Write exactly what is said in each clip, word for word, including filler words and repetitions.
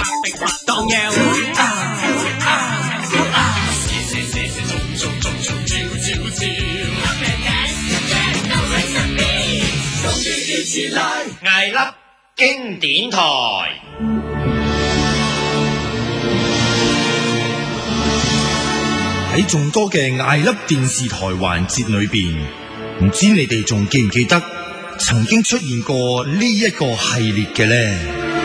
逼不當腰。 艾粒經典台。 喺眾多嘅艾粒電視台環節裏邊，唔知你哋仲記唔記得曾經出現過呢一個系列嘅呢？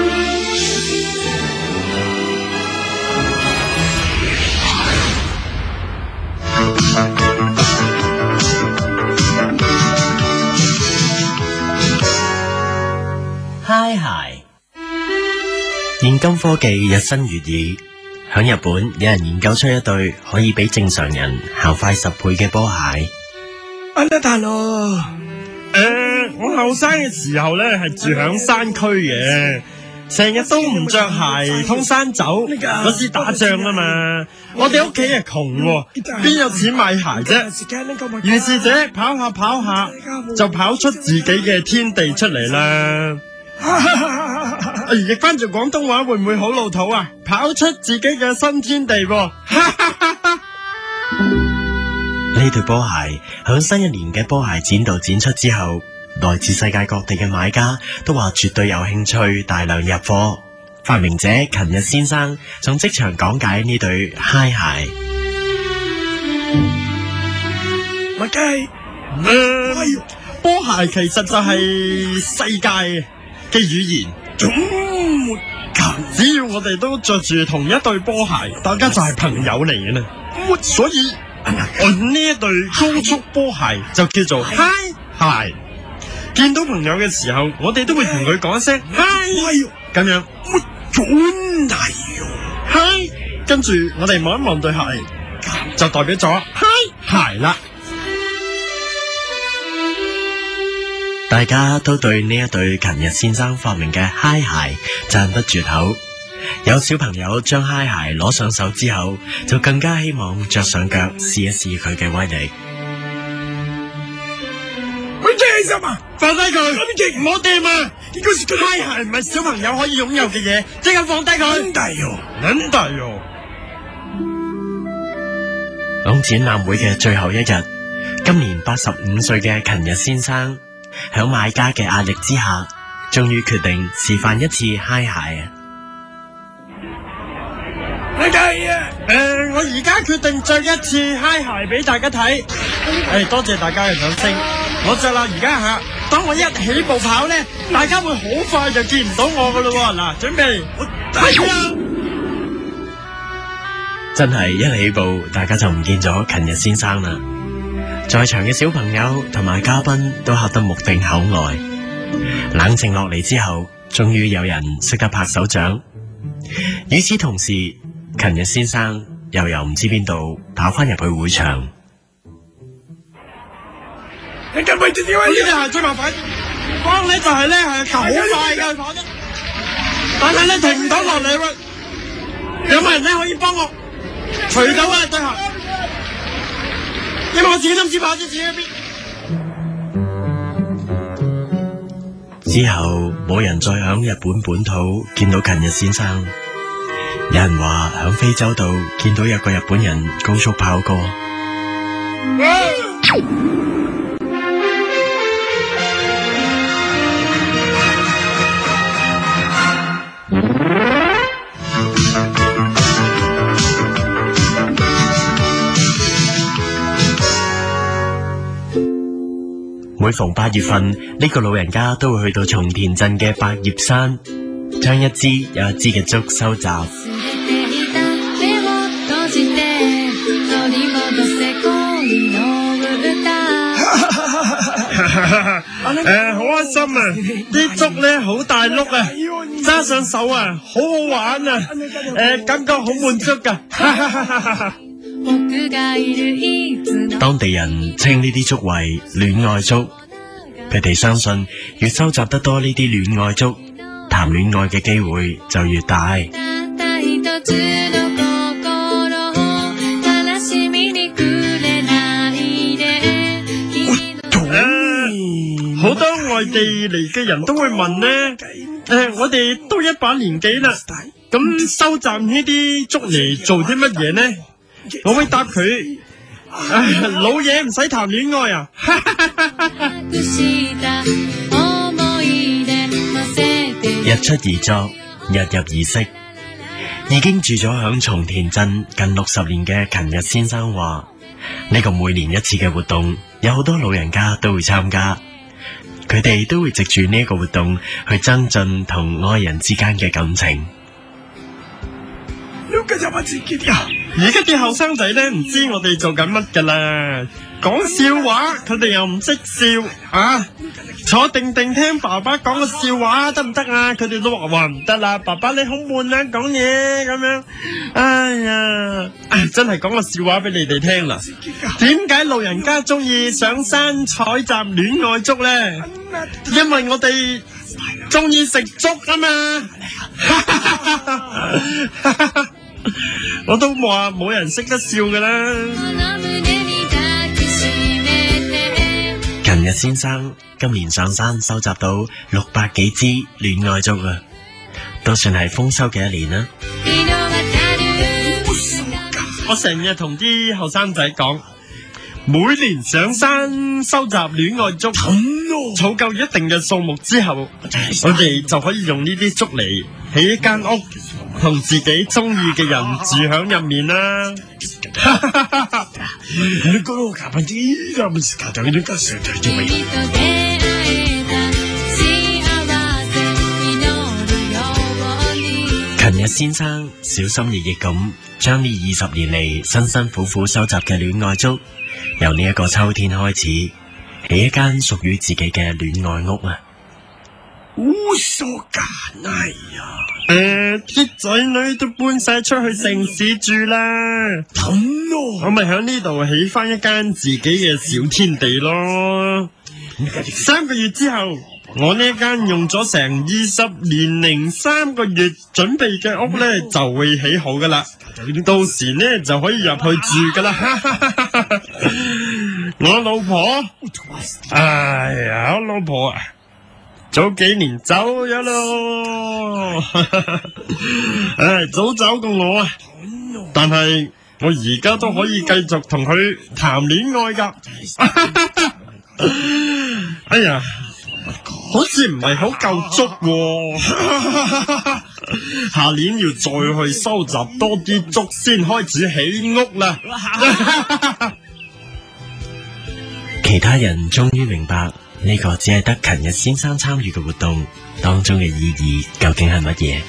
嗨鞋，現今科技日新月異，響日本有人研究出一對可以比正常人行快十倍嘅波鞋。 阿拉達咯，誒，我後生嘅時候咧係住響山區嘅，成日都唔着鞋通山走，嗰時打仗啊嘛，我哋屋企係窮，邊有錢買鞋啫？於是者跑下跑下就跑出自己嘅天地出嚟啦。譯翻做廣東話會唔會好老土啊？跑出自己嘅新天地喎！ 呢對波鞋響新一年嘅波鞋展度展出之後，來自世界各地嘅買家都話絕對有興趣大量入貨。發明者勤日先生仲即場講解呢對嗨鞋。 麥雞，嗯，波鞋其實就係世界嘅語言。嗯，只要我哋都着住同一對波鞋，大家就係朋友嚟嘅啦。所以我呢一對高速波鞋就叫做嗨鞋。見到朋友嘅時候，我哋都會同佢講一聲嗨，咁樣。嗨，跟住我哋望一望對鞋，就代表咗嗨鞋啦。 大家都對呢一對勤日先生發明嘅嗨鞋讚不絕口。有小朋友將嗨鞋攞上手之後，就更加希望着上腳試一試佢嘅威力。 喂，幾心啊！放低佢，唔好掂啊！嗨鞋唔係小朋友可以擁有嘅嘢，即刻放低佢。撚大喲，撚大喲。 響展覽會嘅最後一日，今年八十五歲嘅勤日先生響買家嘅壓力之下，終於決定示範一次嗨鞋啊！ 係啊，誒，我而家決定着一次嗨鞋俾大家睇。誒，多謝大家嘅掌聲。我着啦，而家吓，當我一起步跑咧，大家會好快就見唔到我噶咯。嗱，準備，係啊！ 真係一起步，大家就唔見咗勤日先生啦。在場嘅小朋友同埋嘉賓都嚇得目定口呆。冷靜落嚟之後，終於有人識得拍手掌。與此同時，勤日先生又由唔知邊度跑翻入去會場。 你跟位置點啊？呢隻係最麻煩，幫你就係咧係好快嘅跑得，但係咧停唔到落嚟喎。有冇人咧可以幫我除到啊對鞋？因為我自己都唔知跑咗自己喺邊。 之後冇人再響日本本土見到勤日先生。有人話響非洲度見到有個日本人高速跑過。每逢八月份，呢個老人家都會去到松田鎮嘅百葉山，將一支又一支嘅竹收集。誒、 呃，好開心啊！啲竹咧好大碌啊，揸上手啊，好好玩啊！誒、呃，感覺好滿足噶。 當地人稱呢啲竹為戀愛竹，佢哋相信越收集得多呢啲戀愛竹，談戀愛嘅機會就越大。 好多外地嚟嘅人都會問呢，誒、呃，我哋都一把年紀啦， 咁收集呢啲竹嚟做啲乜嘢呢？我會答佢：唉，老嘢唔使談戀愛啊！ 日出而作，日入而息。已經住咗響松田鎮近六十年嘅勤日先生話：呢個每年一次嘅活動，有好多老人家都會參加，佢哋都會藉住呢個活動去增進同愛人之間嘅感情。 而家啲後生仔咧唔知我哋做緊乜噶啦，講笑話佢哋又唔識笑啊！坐定定聽爸爸講個笑話得唔得啊？佢哋都話話唔得啦，爸爸你好悶啊，講嘢咁樣。哎呀，唉真係講個笑話俾你哋聽啦。點解老人家中意上山採集戀愛竹咧？因為我哋中意食竹啊嘛。我都話冇人識得笑噶啦。 勤日先生今年上山收集到六百幾支戀愛竹啊，都算係豐收嘅一年啦。 我成日同啲後生仔講，每年上山收集戀愛竹，儲夠一定嘅數目之後，我哋就可以用呢啲竹嚟起一間屋，同自己中意嘅人住響入面啦。勤日先生小心翼翼咁將呢二十年嚟辛辛苦苦收集嘅戀愛竹，由呢一個秋天開始，起一間屬於自己嘅戀愛屋啊！烏索間哎呀，誒，啲仔女都搬晒出去城市住啦，咁咯，我咪響呢度起翻一間自己嘅小天地咯。三個月之後，我呢間用咗成二十年零三個月準備嘅屋咧，就會起好噶啦。到時呢就可以入去住噶啦。我老婆，哎呀，我老婆啊，早幾年走咗咯。唉，早走過我啊，但係我而家都可以繼續同佢談戀愛噶。哎呀，好似唔係好夠竹喎。下年要再去收集多啲竹先開始起屋啦。 其他人終於明白呢個只係得勤日先生參與嘅活動當中嘅意義究竟係乜嘢？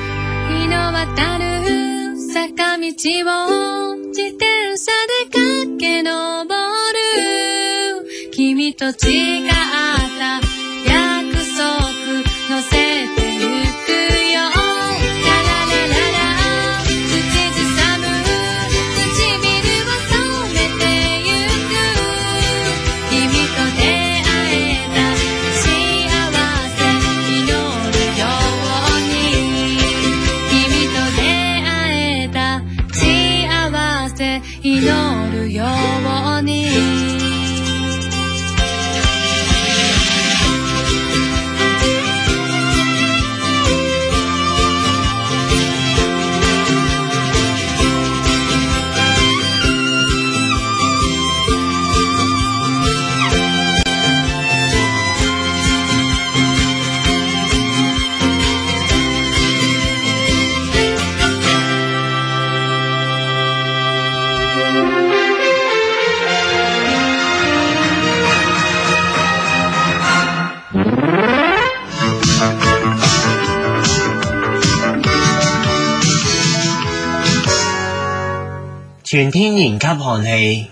全天然吸汗器，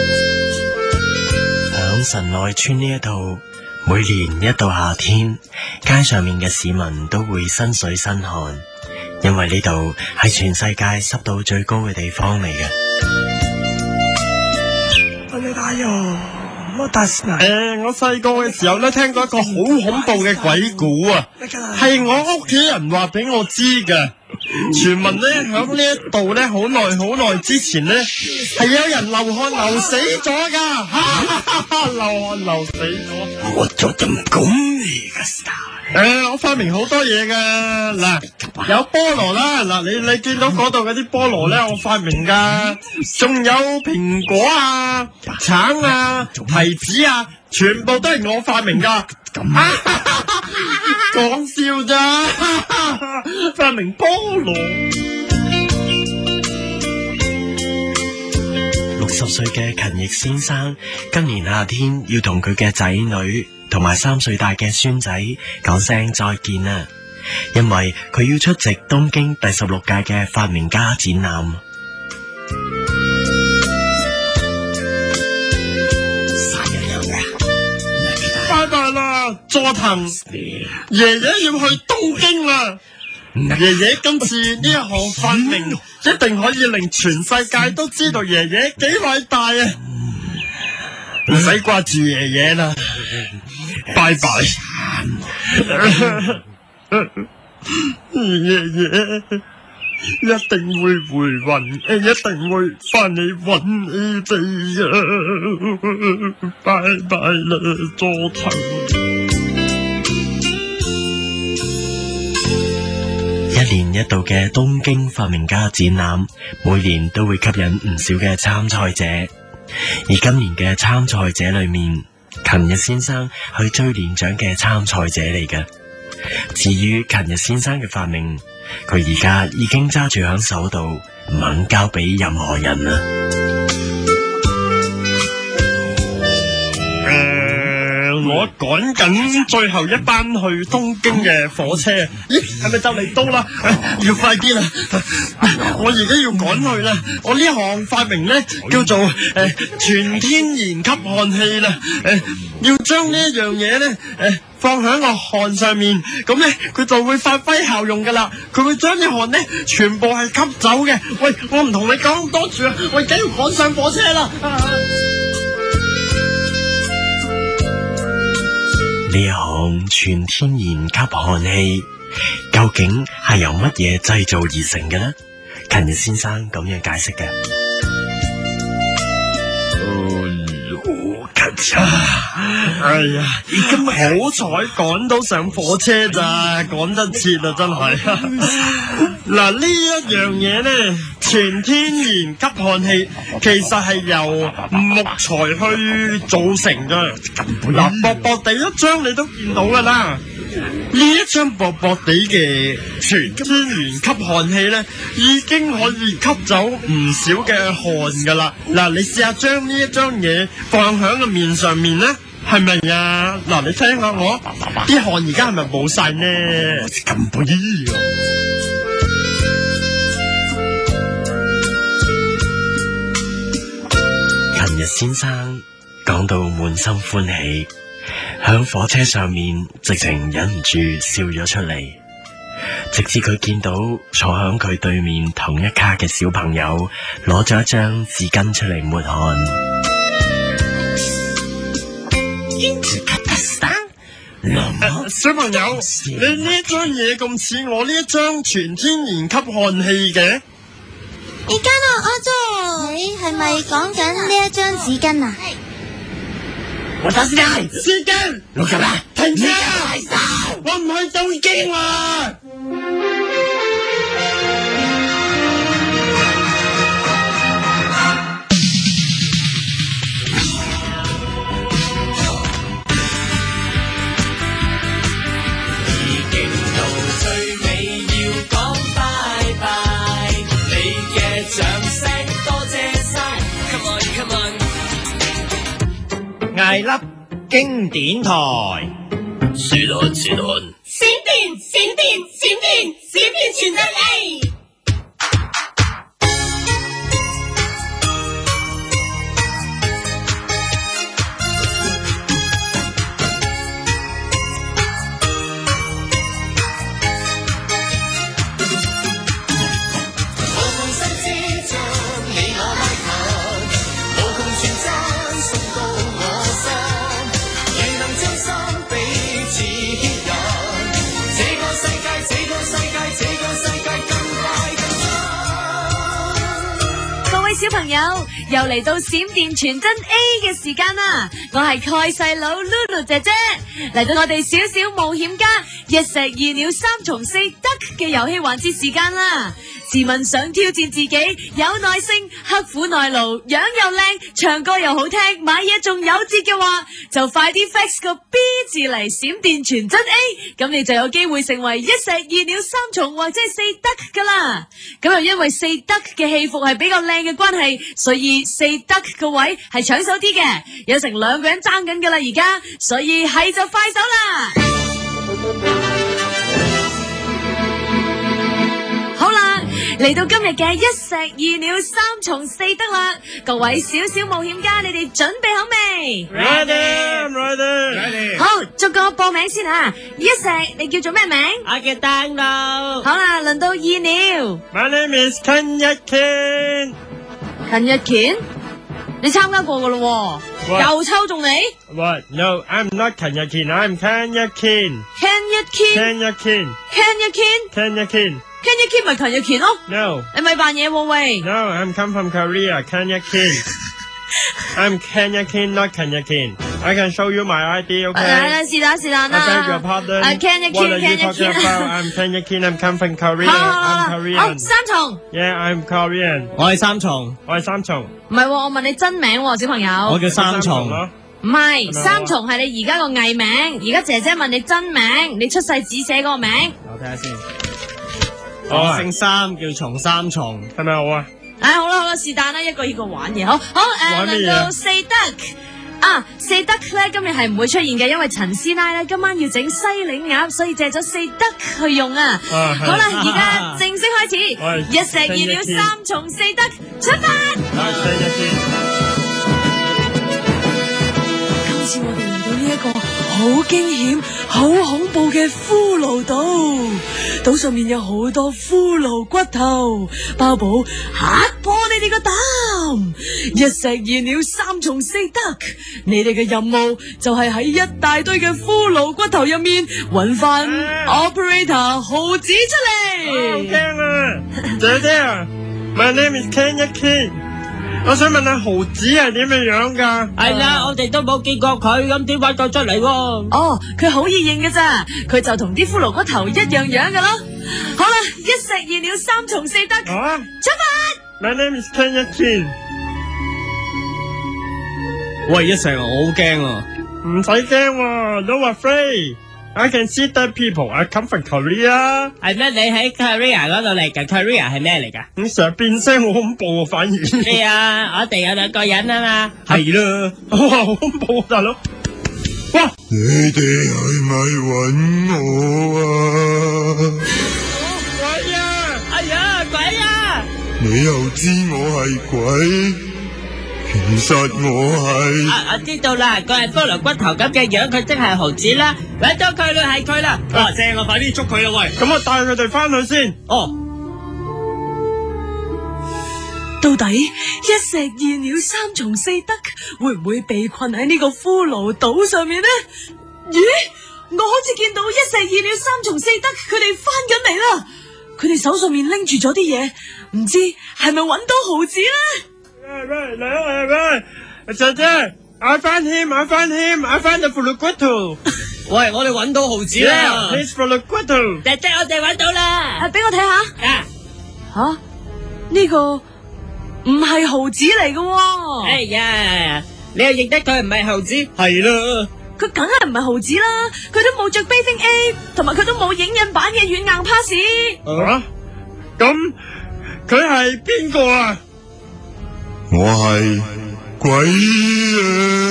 響神奈川呢一度，每年一到夏天，街上面嘅市民都會身水身汗，因為呢度係全世界濕度最高嘅地方嚟嘅。 誒，我細個嘅時候咧，聽過一個好恐怖嘅鬼故啊，係我屋企人話俾我知㗎。傳聞咧響呢一度咧，好耐好耐之前咧，係有人流汗流死咗噶，流汗流死咗。我就咁講你嘅誒，我發明好多嘢噶，嗱，有菠蘿啦，嗱，你你見到嗰度嗰啲菠蘿咧，我發明噶，仲有蘋果啊、橙啊、提子啊，全部都係我發明噶。講笑咋？發明菠蘿。 六十歲嘅勤奕先生，今年夏天要同佢嘅仔女同埋三歲大嘅孫仔講聲再見啦，因為佢要出席東京第十六屆嘅發明家展覽。 拜拜啦，佐藤，爺爺要去東京啦。爺爺今次呢一項發明一定可以令全世界都知道爺爺幾偉大啊！唔使掛住爺爺啦，拜拜。爺爺一定會回魂，一定會翻嚟揾你哋啊！拜拜啦，佐藤。 一年一度嘅東京發明家展覽，每年都會吸引唔少嘅參賽者。而今年嘅參賽者裏面，勤奕先生係最年長嘅參賽者嚟嘅。至於勤奕先生嘅發明，佢而家已經揸住響手度，唔肯交俾任何人啦。 我趕緊最後一班去東京嘅火車，咦，係咪就嚟到啦？要快啲啦！我而家要趕去啦！我呢項發明咧叫做誒、呃、全天然吸汗器啦，誒、呃、要將呢一樣嘢咧誒放喺個汗上面，咁咧佢就會發揮效用噶啦，佢會將啲汗咧全部係吸走嘅。喂，我唔同你講咁多住啊，我而家要趕上火車啦！啊呢一項全天然吸汗器究竟係由乜嘢製造而成嘅呢？勤奕先生咁樣解釋嘅。 哎呀，今日好彩趕到上火車咋，趕得切啊，真係。嗱，呢一樣嘢咧，全天然吸汗器其實係由木材去組成嘅。嗱，薄薄地一張你都見到噶啦。呢一張薄薄地嘅全天然吸汗器咧，已經可以吸走唔少嘅汗噶啦。嗱，你試下將呢一張嘢放喺個面上面咧，係咪啊？嗱，你聽下我，啲汗而家係咪冇晒呢？咁不易啊！ 勤奕先生講到滿心歡喜，響火車上面直情忍唔住笑咗出嚟，直至佢見到坐響佢對面同一卡嘅小朋友攞咗一張紙巾出嚟抹汗。 Uh, 小朋友，你呢張嘢咁似我呢一張全天然吸汗器嘅？ 而家啊，阿祖，你係咪講緊呢一張紙巾啊？ 我打先係紙巾，老實啦，停車啊！我唔去東京啊！ 艾粒經典台， 是論是論， 閃電閃電閃電閃電傳真器。 小朋友， 又嚟到閃電傳真 A 嘅時間啦！我係蓋細佬 Lulu 姐姐，嚟到我哋小小冒險家一石二鳥三從四得嘅遊戲環節時間啦！自問想挑戰自己，有耐性、刻苦耐勞、樣又靚、唱歌又好聽、買嘢仲有折嘅話，就快啲 fax 個 B 字嚟閃電傳真 A， 咁你就有機會成為一石二鳥三從或者係四得噶啦。咁又因為四得嘅戲服係比較靚嘅關係，所以四得個位係搶手啲嘅，有成兩個人爭緊噶啦而家，所以係就快手啦。好啦，嚟到今日嘅一石二鳥三從四得啦，各位小小冒險家，你哋準備好未 ？Ready, ready, ready。 好，逐個報名先啊！一石，你叫做咩名？ 我叫丹路。 好啦，輪到二鳥。 My name is Ken Yakin。 陳日乾，你參加過噶咯，又抽中你 ？What? No, I'm not Ken Yakin. I'm Ken Yakin. Ken Yakin. Ken Yakin. Ken Yakin. Ken Yakin. Ken Yakin 咪陳日乾咯 ？No. 你咪扮嘢喎喂 ？No, I'm come from Korea. Ken Yakin. I'm Ken Yakin, not Ken Yakin. I can show you my I D, okay? 係啦，是但是但啦。 I beg your pardon. Ken Yakin, What are Ken you talking Yakin. about? I'm Ken Yakin. I'm come from Korea. 好好 I'm 好， Korean. 好三重。 Yeah, I'm Korean. 我係三重， 我係三重。 唔係，我問你真名喎，小朋友。 我叫三重咯。 唔係，三重係你而家個藝名，而家姐姐問你真名，你出世紙寫嗰個名。 我睇下先。我姓三，叫重三重， 係咪好啊？ 唉，好啦好啦，是但啦，一個一個玩嘢，好好誒，輪到四得啊，四得咧今日係唔會出現嘅，因為陳師奶咧今晚要整西檸鴨，所以借咗四得去用啊。好啦，而家正式開始，一石二鳥三從四得出發。今次我哋嚟到呢一個好驚險、好恐怖嘅骷髏島，島上面有好多骷髏骨頭，包保嚇破你哋個膽。一石二鳥三從四得，你哋嘅任務就係喺一大堆嘅骷髏骨頭入面揾翻 Operator 豪子出嚟。 好驚啊！姐姐啊 ，My name is Ken Yakin。我想問下豪子係點嘅樣㗎？ 係啦，我哋都冇見過佢，咁點揾佢出嚟喎？ 哦，佢好易認嘅咋，佢就同啲骷髏骨頭一樣樣嘅咯。好啦，一石二鳥三從四得， 啊、 出發 ！My name is Ken Yakin。 喂，一石啊，我好驚啊！ 唔使驚喎 ，No afraid。I can see the people. I come from Korea。 係咩？你喺 Korea 嗰度嚟㗎 ？Korea 係咩嚟㗎？ 你成日變聲好恐怖啊！反而係啊，我哋有兩個人啊嘛。 係啦，哇，好恐怖啊，大佬！哇！ 你哋係咪揾我啊？ 鬼啊！ 哎呀，鬼啊！ 你又知我係鬼？其實我係啊，我知道啦，佢係骷髏骨頭咁嘅樣，佢即係豪子啦，揾到佢啦，係佢啦。哇，正啊，快啲捉佢啦喂！ 咁我帶佢哋翻去先。 哦， 到底一石二鳥三從四得會唔會被困喺呢個骷髏島上面呢？咦，我好似見到一石二鳥三從四得佢哋翻緊嚟啦，佢哋手上面拎住咗啲嘢，唔知係咪揾到豪子呢？ 喂喂，嚟啊嚟啊！姐姐 ，I found him, I found him, I found the 骷髏骨頭。 喂，我哋揾到豪子啦 He's 骷髏骨頭。 姐姐，我哋揾到啦！ 啊，俾我睇下。 啊， 吓，呢個唔係豪子嚟嘅喎。 哎呀，你又認得佢唔係豪子？係啦， 佢梗係唔係豪子啦，佢都冇着 Bathing Ape，同埋佢都冇影印版嘅軟硬 pass。 啊？咁佢係邊個啊？ 我係鬼啊！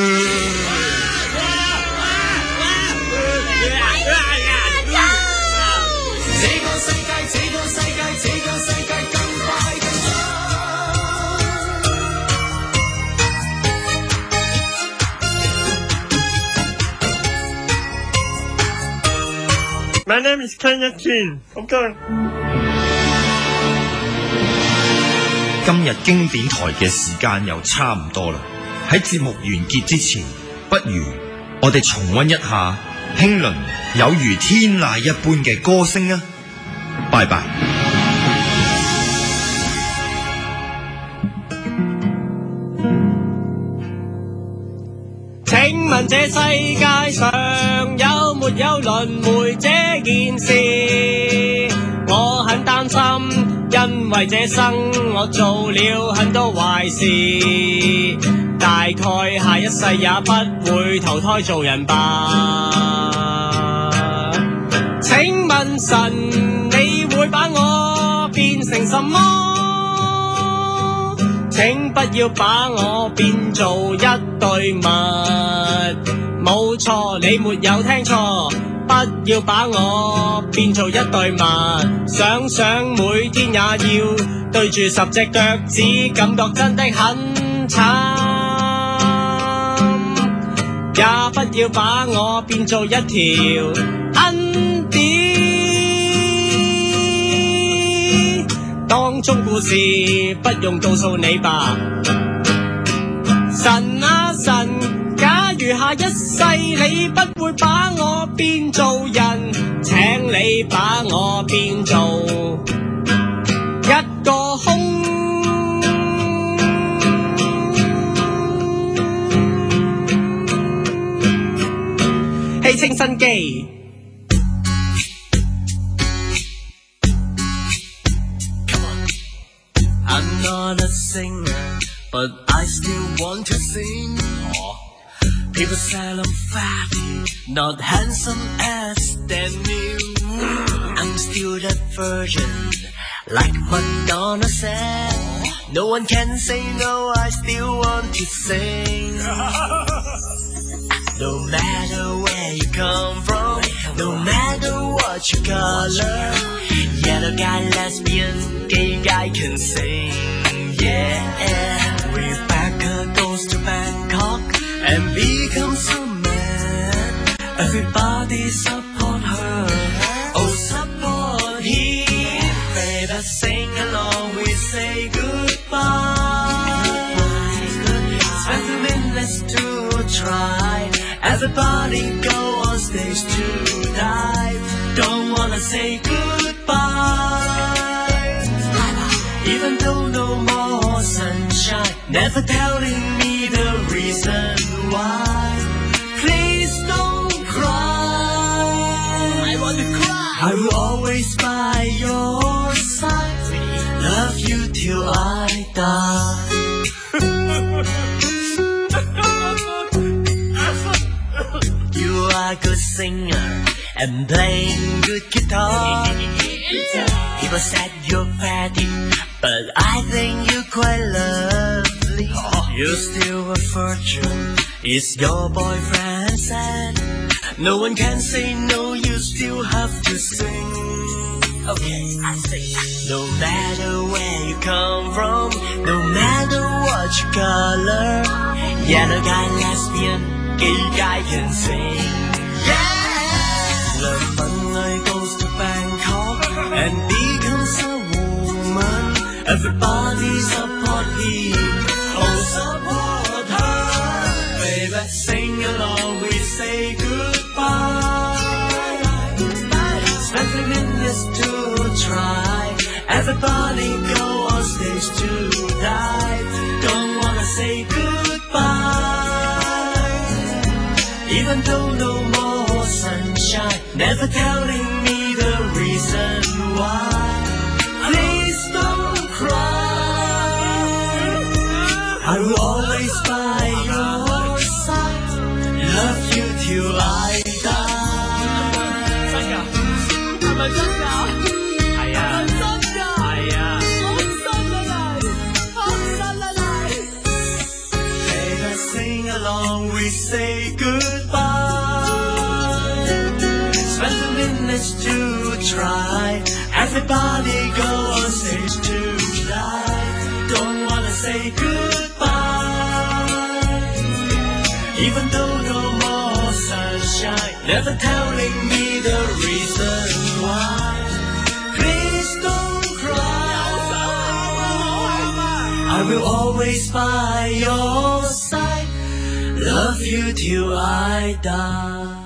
這個世界，這個世界，這個世界更快更快。 My name is Ken Yakin。OK。 今日經典台嘅時間又差唔多啦，喺節目完結之前，不如我哋重溫一下興倫有如天籟一般嘅歌聲啊！拜拜。 請問這世界上有沒有輪迴這件事？我很擔心，因為這生我做了很多壞事，大概下一世也不會投胎做人吧。請問神，你會把我變成什麼？請不要把我變做一對襪，冇錯，你沒有聽錯，不要把我變做一對襪。想想每天也要對住十隻腳趾，感覺真的很慘。也不要把我變做一條恩典。當中故事不用告訴你吧，神啊神，假如下一世你不會把我變做人，請你把我變做一個空氣清新機。 I'm not a singer, but I still want to sing. People say I'm fatty, not handsome as than you. I'm still that virgin, like Madonna said. No one can say no, I still want to sing. No matter where you come from, no matter what your color, yellow guy, lesbian, gay guy can sing. Yeah, Rebecca goes to Bangkok and becomes a man. Everybody support her, oh support him. Baby, sing along, we say goodbye. Spend a minute to try. Everybody go on stage tonight. Don't wanna say goodbye. Even though no more sunshine, never telling me the reason why. Please don't cry. I want to cry. I will always by your side. Love you till I die. You are a good singer and playing good guitar. People said you're fatty, but I think you're quite lovely. You're still a virgin, it's your boyfriend said. No one can say no, you still have to sing. Okay, I sing. No matter where you come from, no matter what your color, yellow guy, lesbian, gay guy can sing. Yeah! Love Monday goes to Bangkok and becomes a woman. Everybody support him, oh support her. Baby, sing along, we say goodbye. Spend a minute to try. Everybody go on stage tonight. Don't wanna say goodbye. Even though no more sunshine, never telling me the reason why. Please don't cry. I will always by your side. Love you till I die. 真㗎？係咪真㗎？係啊，係咪真㗎？係啊，好真啊嚟，好真啊嚟。 Baby, sing along, we say goodbye. Spend a minute to try. Everybody go on stage tonight. Don't wanna say goodbye. Even though no more sunshine, never telling me the reason why. Please don't cry. I will always by your side. Love you till I die.